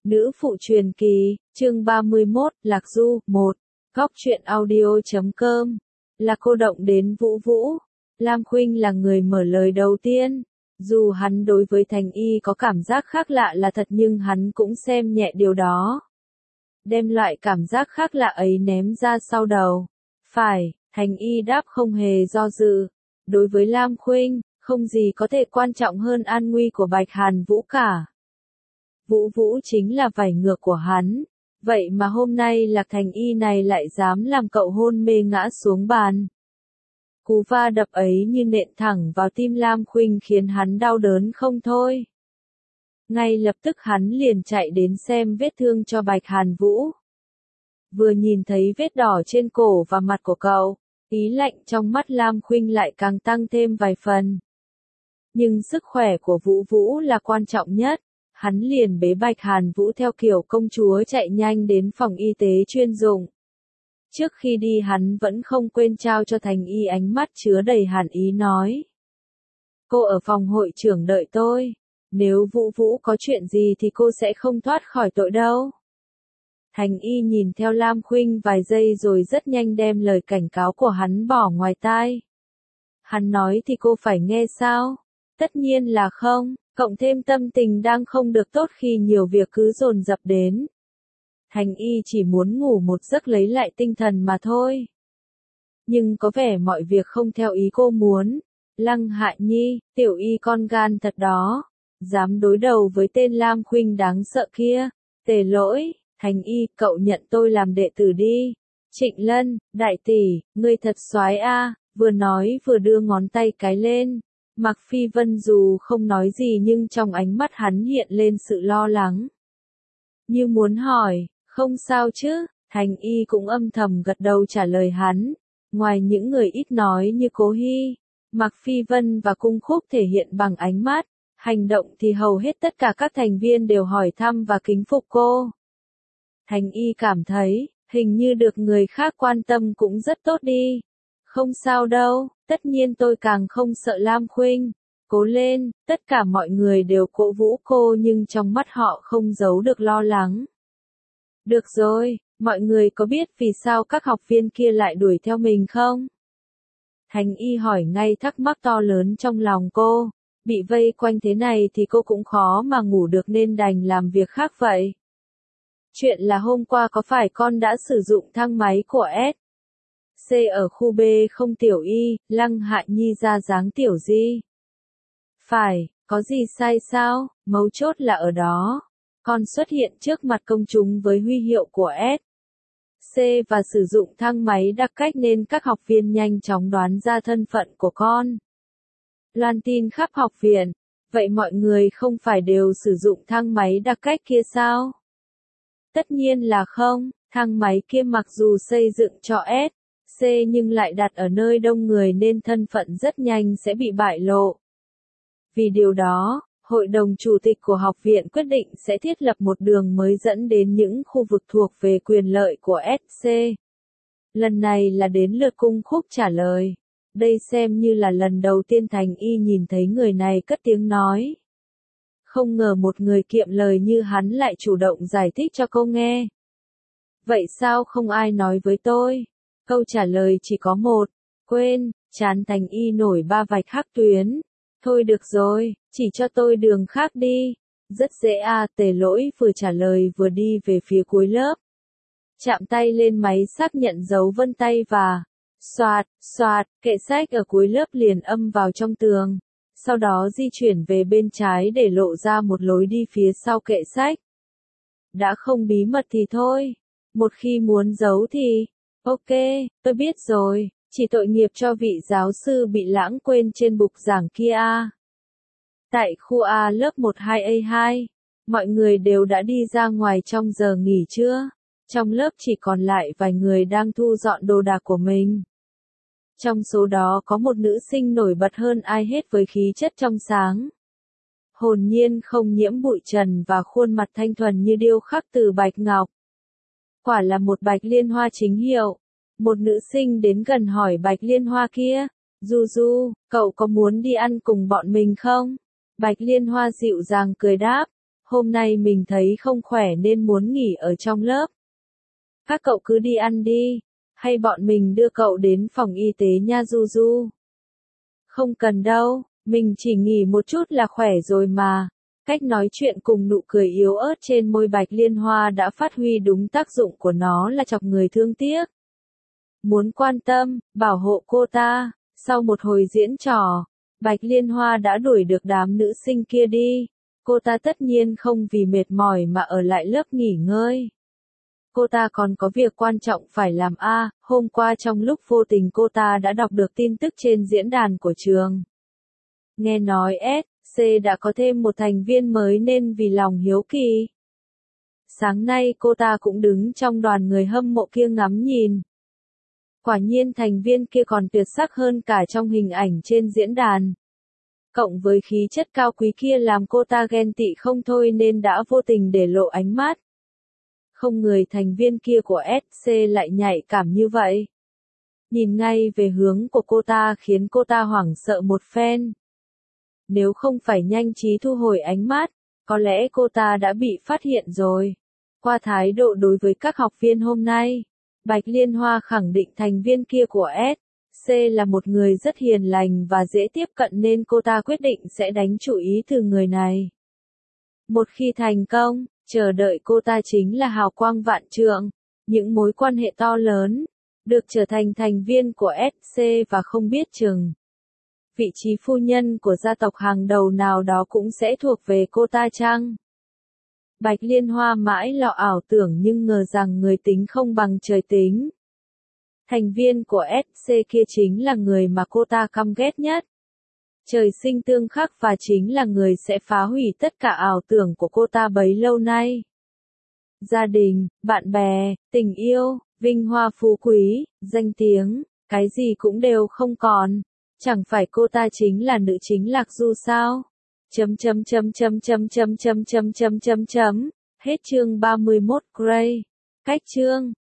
Nữ phụ truyền kỳ, chương 31, Lạc Du, 1, góc truyện audio.com, là cô động đến Vũ Vũ. Lam Khuynh là người mở lời đầu tiên. Dù hắn đối với Thành Y có cảm giác khác lạ là thật nhưng hắn cũng xem nhẹ điều đó. Đem loại cảm giác khác lạ ấy ném ra sau đầu. Phải, Thành Y đáp không hề do dự. Đối với Lam Khuynh, không gì có thể quan trọng hơn an nguy của Bạch Hàn Vũ cả. Vũ Vũ chính là vảy ngược của hắn. Vậy mà hôm nay Lạc Thành Y này lại dám làm cậu hôn mê ngã xuống bàn. Cú va đập ấy như nện thẳng vào tim Lam Khuynh khiến hắn đau đớn không thôi. Ngay lập tức hắn liền chạy đến xem vết thương cho Bạch Hàn Vũ. Vừa nhìn thấy vết đỏ trên cổ và mặt của cậu, ý lạnh trong mắt Lam Khuynh lại càng tăng thêm vài phần. Nhưng sức khỏe của Vũ Vũ là quan trọng nhất. Hắn liền bế Bạch Hàn Vũ theo kiểu công chúa chạy nhanh đến phòng y tế chuyên dụng. Trước khi đi hắn vẫn không quên trao cho Thành Y ánh mắt chứa đầy hàn ý nói. Cô ở phòng hội trưởng đợi tôi. Nếu Vũ Vũ có chuyện gì thì cô sẽ không thoát khỏi tội đâu. Thành Y nhìn theo Lam Khuynh vài giây rồi rất nhanh đem lời cảnh cáo của hắn bỏ ngoài tai. Hắn nói thì cô phải nghe sao? Tất nhiên là không. Cộng thêm tâm tình đang không được tốt khi nhiều việc cứ dồn dập đến. Thành Y chỉ muốn ngủ một giấc lấy lại tinh thần mà thôi. Nhưng có vẻ mọi việc không theo ý cô muốn. Lăng Hạ Nhi, tiểu y con gan thật đó. Dám đối đầu với tên Lam Khuynh đáng sợ kia. Tề Lỗi, Thành Y, cậu nhận tôi làm đệ tử đi. Trịnh Lân, đại tỷ, ngươi thật soái a. Vừa nói vừa đưa ngón tay cái lên. Mạc Phi Vân dù không nói gì nhưng trong ánh mắt hắn hiện lên sự lo lắng. Như muốn hỏi, không sao chứ, Thành Y cũng âm thầm gật đầu trả lời hắn. Ngoài những người ít nói như Cố Hy, Mạc Phi Vân và Cung Khúc thể hiện bằng ánh mắt, hành động thì hầu hết tất cả các thành viên đều hỏi thăm và kính phục cô. Thành Y cảm thấy, hình như được người khác quan tâm cũng rất tốt đi. Không sao đâu, tất nhiên tôi càng không sợ Lam Khuynh. Cố lên, tất cả mọi người đều cổ vũ cô nhưng trong mắt họ không giấu được lo lắng. Được rồi, mọi người có biết vì sao các học viên kia lại đuổi theo mình không? Thành Y hỏi ngay thắc mắc to lớn trong lòng cô. Bị vây quanh thế này thì cô cũng khó mà ngủ được nên đành làm việc khác vậy. Chuyện là hôm qua có phải con đã sử dụng thang máy của S? C ở khu B không tiểu Y, Lăng Hạ Nhi ra dáng tiểu Di. Phải, có gì sai sao, mấu chốt là ở đó. Con xuất hiện trước mặt công chúng với huy hiệu của S. C và sử dụng thang máy đặc cách nên các học viên nhanh chóng đoán ra thân phận của con. Loan tin khắp học viện, vậy mọi người không phải đều sử dụng thang máy đặc cách kia sao? Tất nhiên là không, thang máy kia mặc dù xây dựng cho S. C nhưng lại đặt ở nơi đông người nên thân phận rất nhanh sẽ bị bại lộ. Vì điều đó, Hội đồng Chủ tịch của học viện quyết định sẽ thiết lập một đường mới dẫn đến những khu vực thuộc về quyền lợi của SC. Lần này là đến lượt Cung Khúc trả lời. Đây xem như là lần đầu tiên Thành Y nhìn thấy người này cất tiếng nói. Không ngờ một người kiệm lời như hắn lại chủ động giải thích cho cô nghe. Vậy sao không ai nói với tôi? Câu trả lời chỉ có một. Quên, trán Thành Y nổi ba vạch hắc tuyến. Thôi được rồi, chỉ cho tôi đường khác đi. Rất dễ à, Tề Lỗi vừa trả lời vừa đi về phía cuối lớp. Chạm tay lên máy xác nhận dấu vân tay và xoạt, xoạt, kệ sách ở cuối lớp liền âm vào trong tường. Sau đó di chuyển về bên trái để lộ ra một lối đi phía sau kệ sách. Đã không bí mật thì thôi. Một khi muốn giấu thì... Ok, tôi biết rồi, chỉ tội nghiệp cho vị giáo sư bị lãng quên trên bục giảng kia a. Tại khu A lớp 12A2, mọi người đều đã đi ra ngoài trong giờ nghỉ trưa. Trong lớp chỉ còn lại vài người đang thu dọn đồ đạc của mình. Trong số đó có một nữ sinh nổi bật hơn ai hết với khí chất trong sáng. Hồn nhiên không nhiễm bụi trần và khuôn mặt thanh thuần như điêu khắc từ bạch ngọc. Quả là một Bạch Liên Hoa chính hiệu. Một nữ sinh đến gần hỏi Bạch Liên Hoa kia, Du Du, cậu có muốn đi ăn cùng bọn mình không? Bạch Liên Hoa dịu dàng cười đáp, Hôm nay mình thấy không khỏe nên muốn nghỉ ở trong lớp. Các cậu cứ đi ăn đi, hay bọn mình đưa cậu đến phòng y tế nha Du Du. Không cần đâu, mình chỉ nghỉ một chút là khỏe rồi mà. Cách nói chuyện cùng nụ cười yếu ớt trên môi Bạch Liên Hoa đã phát huy đúng tác dụng của nó là chọc người thương tiếc. Muốn quan tâm, bảo hộ cô ta, sau một hồi diễn trò, Bạch Liên Hoa đã đuổi được đám nữ sinh kia đi. Cô ta tất nhiên không vì mệt mỏi mà ở lại lớp nghỉ ngơi. Cô ta còn có việc quan trọng phải làm hôm qua trong lúc vô tình cô ta đã đọc được tin tức trên diễn đàn của trường. Nghe nói SC đã có thêm một thành viên mới nên vì lòng hiếu kỳ. Sáng nay cô ta cũng đứng trong đoàn người hâm mộ kia ngắm nhìn. Quả nhiên thành viên kia còn tuyệt sắc hơn cả trong hình ảnh trên diễn đàn. Cộng với khí chất cao quý kia làm cô ta ghen tị không thôi nên đã vô tình để lộ ánh mắt. Không người thành viên kia của SC lại nhạy cảm như vậy. Nhìn ngay về hướng của cô ta khiến cô ta hoảng sợ một phen. Nếu không phải nhanh trí thu hồi ánh mắt, có lẽ cô ta đã bị phát hiện rồi. Qua thái độ đối với các học viên hôm nay, Bạch Liên Hoa khẳng định thành viên kia của SC là một người rất hiền lành và dễ tiếp cận nên cô ta quyết định sẽ đánh chủ ý từ người này. Một khi thành công, chờ đợi cô ta chính là hào quang vạn trượng, những mối quan hệ to lớn, được trở thành thành viên của SC và không biết chừng. Vị trí phu nhân của gia tộc hàng đầu nào đó cũng sẽ thuộc về cô ta chăng? Bạch Liên Hoa mãi lọ ảo tưởng nhưng ngờ rằng người tính không bằng trời tính. Thành viên của SC kia chính là người mà cô ta căm ghét nhất. Trời sinh tương khắc và chính là người sẽ phá hủy tất cả ảo tưởng của cô ta bấy lâu nay. Gia đình, bạn bè, tình yêu, vinh hoa phú quý, danh tiếng, cái gì cũng đều không còn. Chẳng phải cô ta chính là nữ chính Lạc Du sao? Hết chương 31 Grey. Cách chương